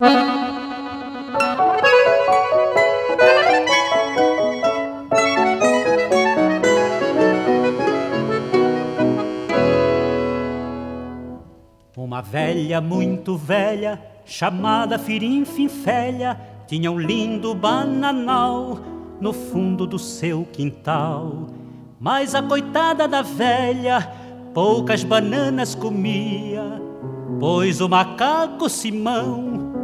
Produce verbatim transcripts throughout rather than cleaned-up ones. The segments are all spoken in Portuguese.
Uma velha muito velha, chamada Firim-Finfélia, tinha um lindo bananal no fundo do seu quintal. Mas a coitada da velha poucas bananas comia, pois o macaco Simão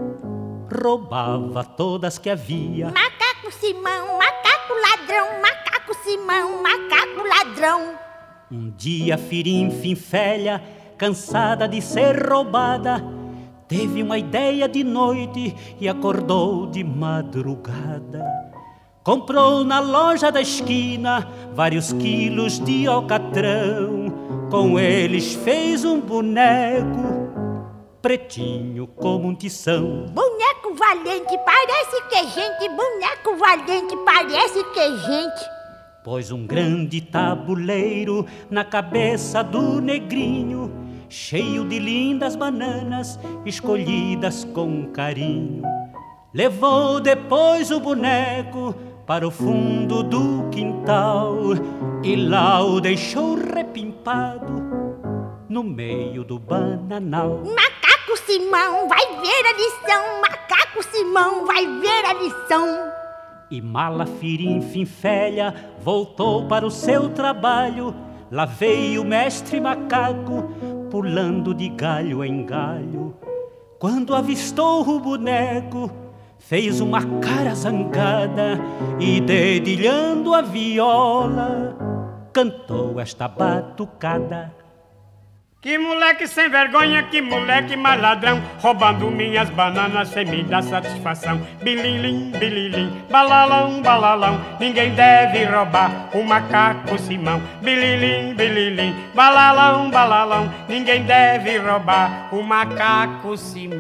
roubava todas que havia. Macaco Simão, macaco ladrão, macaco Simão, macaco ladrão. Um dia Firim-Finfélia, cansada de ser roubada, teve uma ideia de noite e acordou de madrugada. Comprou na loja da esquina vários quilos de alcatrão. Com eles fez um boneco pretinho como um tição. Boneco valente, parece que é gente. Boneco valente, parece que é gente. Pôs um grande tabuleiro na cabeça do negrinho, cheio de lindas bananas escolhidas com carinho. Levou depois o boneco para o fundo do quintal e lá o deixou repimpado no meio do bananal. Macaco Simão vai ver a lição, macaco Simão vai ver a lição. E mala Firim-Finfélia voltou para o seu trabalho. Lá veio o mestre macaco pulando de galho em galho. Quando avistou o boneco, fez uma cara zangada e, dedilhando a viola, cantou esta batucada. Que moleque sem vergonha, que moleque maladrão, roubando minhas bananas sem me dar satisfação. Bililim, bililim, balalão, balalão, ninguém deve roubar o macaco Simão. Bililim, bililim, balalão, balalão, ninguém deve roubar o macaco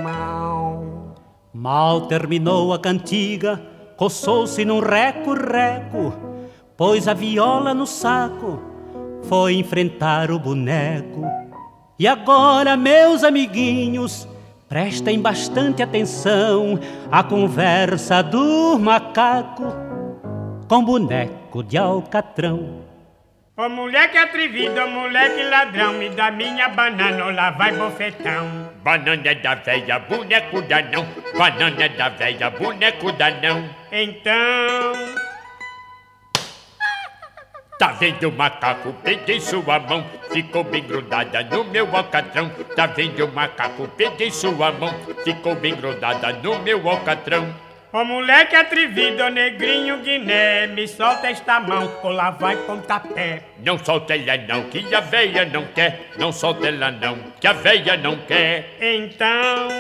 Simão. Mal terminou a cantiga, coçou-se num reco-reco, pôs a viola no saco, foi enfrentar o boneco. E agora, meus amiguinhos, prestem bastante atenção à conversa do macaco com boneco de alcatrão. Ô moleque atrevido, ô moleque ladrão, me dá minha banana ou lá vai bofetão. Banana da véia, boneco da não. Banana da véia, boneco da não. Então... Tá vendo o macaco? Peguei sua mão, ficou bem grudada no meu alcatrão. Tá vendo o macaco? Peguei sua mão, ficou bem grudada no meu alcatrão. Ô moleque atrevido, ô negrinho Guiné, me solta esta mão ou lá vai pontapé. Não solta ela não, que a véia não quer. Não solta ela não, que a véia não quer. Então...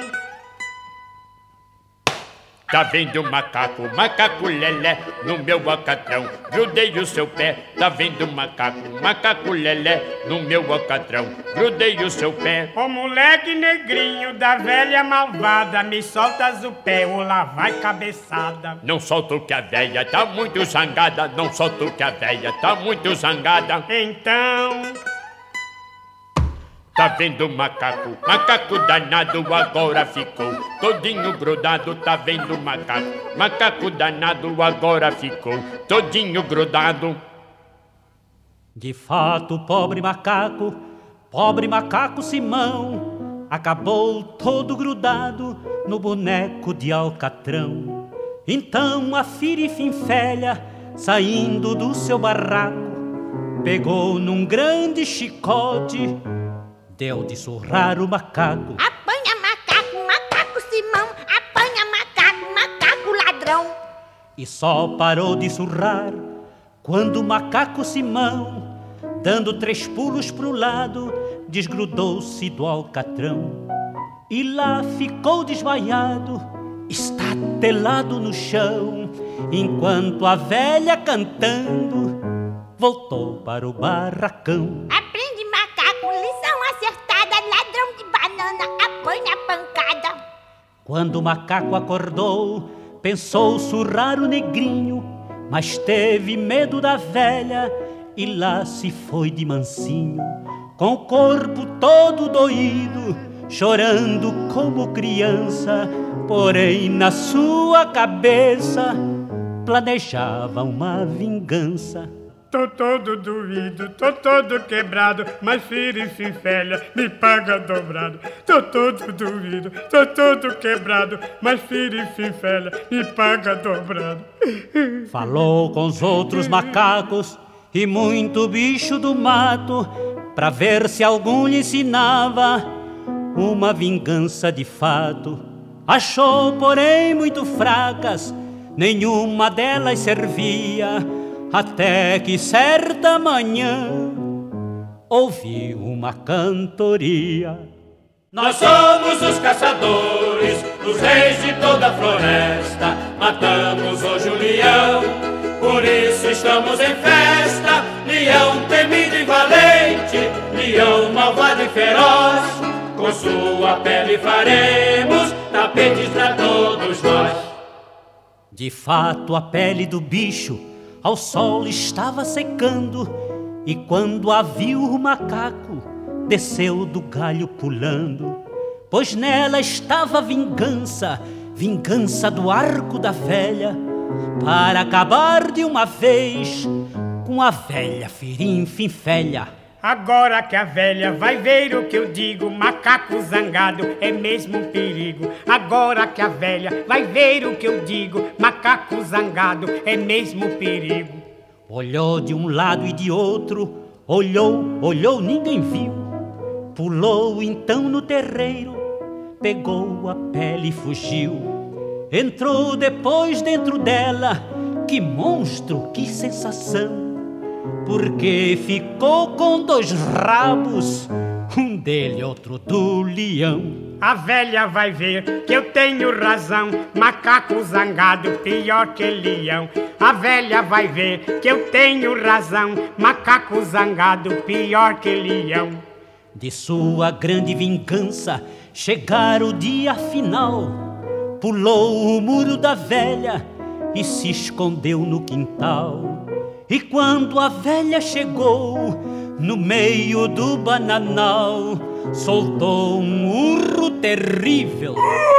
Tá vendo o macaco, macaco lelé, no meu alcatrão, grudei o seu pé. Tá vendo o macaco, macaco lelé, no meu alcatrão, grudei o seu pé. Ô moleque negrinho da velha malvada, me soltas o pé ou lá vai cabeçada. Não solto que a véia tá muito zangada, não solto que a véia tá muito zangada. Então... Tá vendo o macaco, macaco danado agora ficou todinho grudado. Tá vendo o macaco, macaco danado agora ficou todinho grudado. De fato, o pobre macaco, pobre macaco Simão, acabou todo grudado no boneco de alcatrão. Então a Firim-Finfélia, saindo do seu barraco, pegou num grande chicote, deu de surrar o macaco. Apanha macaco, macaco Simão, apanha macaco, macaco ladrão. E só parou de surrar quando o macaco Simão, dando três pulos pro lado, desgrudou-se do alcatrão. E lá ficou desmaiado, estatelado no chão, enquanto a velha cantando voltou para o barracão. Aprende macaco, lição acertada, ladrão de banana, apanha pancada. Quando o macaco acordou, pensou surrar o negrinho, mas teve medo da velha e lá se foi de mansinho, com o corpo todo doído, chorando como criança, porém na sua cabeça planejava uma vingança. Tô todo doído, tô todo quebrado, mas filho e finfelha me paga dobrado. Tô todo doído, tô todo quebrado, mas filho e finfelha me paga dobrado. Falou com os outros macacos e muito bicho do mato, pra ver se algum lhe ensinava uma vingança de fato. Achou, porém, muito fracas, nenhuma delas servia, até que certa manhã ouviu uma cantoria. Nós somos os caçadores, os reis de toda a floresta. Matamos hoje o leão, por isso estamos em festa. Leão temido e valente, leão malvado e feroz, com sua pele faremos tapetes pra todos nós. De fato, a pele do bicho ao sol estava secando, e quando a viu o macaco, desceu do galho pulando, pois nela estava vingança, vingança do arco da velha, para acabar de uma vez com a velha firim-finfelha. Agora que a velha vai ver o que eu digo, macaco zangado é mesmo um perigo. Agora que a velha vai ver o que eu digo, macaco zangado é mesmo um perigo. Olhou de um lado e de outro, olhou, olhou, ninguém viu. Pulou então no terreiro, pegou a pele e fugiu. Entrou depois dentro dela, que monstro, que sensação! Porque ficou com dois rabos, um dele, outro do leão. A velha vai ver que eu tenho razão, macaco zangado pior que leão. A velha vai ver que eu tenho razão, macaco zangado pior que leão. De sua grande vingança chegar o dia final, pulou o muro da velha e se escondeu no quintal. E quando a velha chegou no meio do bananal, soltou um urro terrível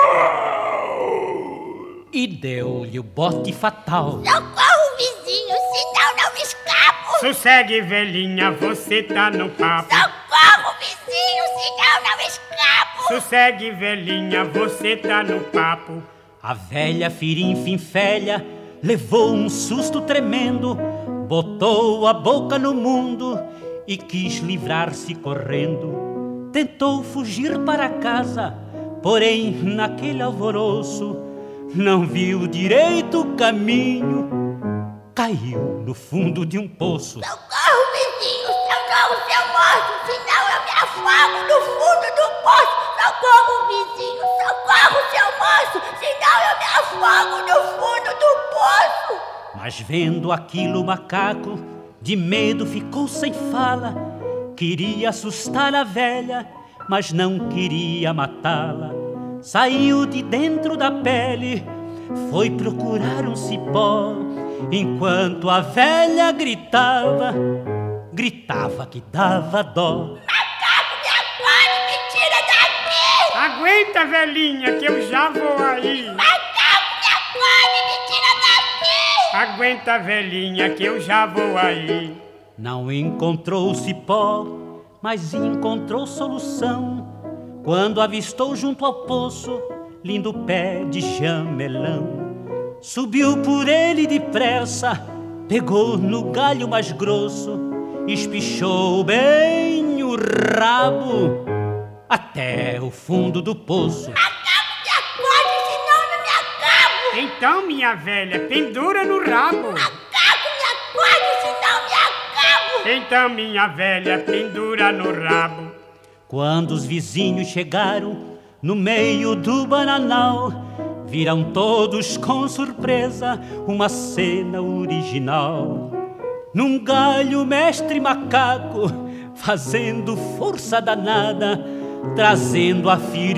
e deu-lhe o bote fatal. Socorro, vizinho, senão não me escapo. Sossegue, velhinha, você tá no papo. Socorro, vizinho, senão não me escapo. Sossegue, velhinha, você tá no papo. A velha firim-finfelha levou um susto tremendo, botou a boca no mundo e quis livrar-se correndo. Tentou fugir para casa, porém naquele alvoroço não viu direito o caminho, caiu no fundo de um poço. Socorro, vizinho, socorro, seu moço, senão eu me afogo no fundo do poço. Socorro, vizinho, socorro, seu moço, senão eu me afogo no fundo do poço. Mas vendo aquilo, o macaco de medo ficou sem fala. Queria assustar a velha, mas não queria matá-la. Saiu de dentro da pele, foi procurar um cipó, enquanto a velha gritava, gritava que dava dó. Macaco, me acorde, me tira daqui! Aguenta, velhinha, que eu já vou aí. Macaco, me acorde, me tira daqui! Aguenta, velhinha, que eu já vou aí. Não encontrou o cipó, mas encontrou solução, quando avistou junto ao poço lindo pé de jamelão. Subiu por ele depressa, pegou no galho mais grosso, espichou bem o rabo até o fundo do poço. Macaco, me acorde, senão eu me acabo! Então, minha velha, pendura no rabo. Macaco, me acorde, senão eu me acabo! Então, minha velha, pendura no rabo. Quando os vizinhos chegaram no meio do bananal, viram todos com surpresa uma cena original. Num galho, mestre macaco, fazendo força danada, trazendo a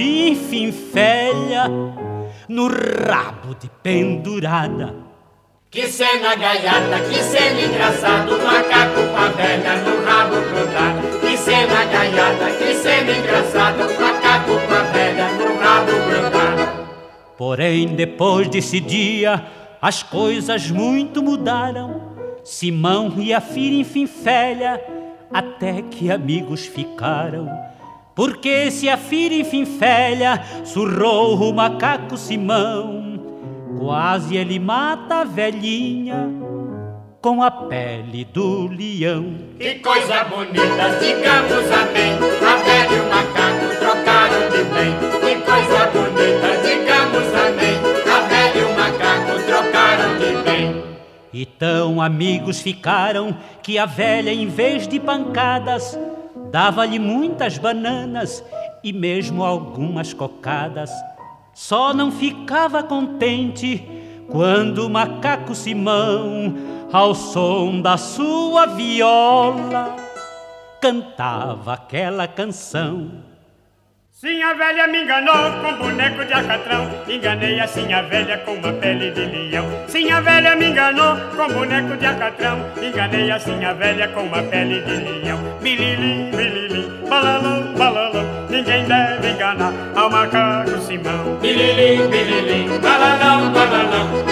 firim-finfelha no rabo de pendurada. Que cena gaiata, que cena engraçada, o macaco com a velha no rabo grudado. Que cena gaiata, que cena engraçada, o macaco com rabo grudado. Porém, depois desse dia, as coisas muito mudaram. Simão e a Firinfinfélia até que amigos ficaram. Porque se a Firinfinfélia surrou o macaco Simão, quase ele mata a velhinha com a pele do leão. Que coisa bonita, digamos amém. A velha e o macaco trocaram de bem. Que coisa bonita, digamos amém. A velha e o macaco trocaram de bem. E tão amigos ficaram que a velha, em vez de pancadas, dava-lhe muitas bananas e mesmo algumas cocadas. Só não ficava contente quando o macaco Simão, ao som da sua viola, cantava aquela canção. Sim, a velha me enganou com boneco de alcatrão. Enganei assim a velha com uma pele de leão. Sim, a velha me enganou com boneco de alcatrão. Enganei assim a velha com uma pele de leão. Bililim, bililim, balalão, balalão. Ninguém deve enganar ao macaco Simão. Bililim, bililim, balalão, balalão.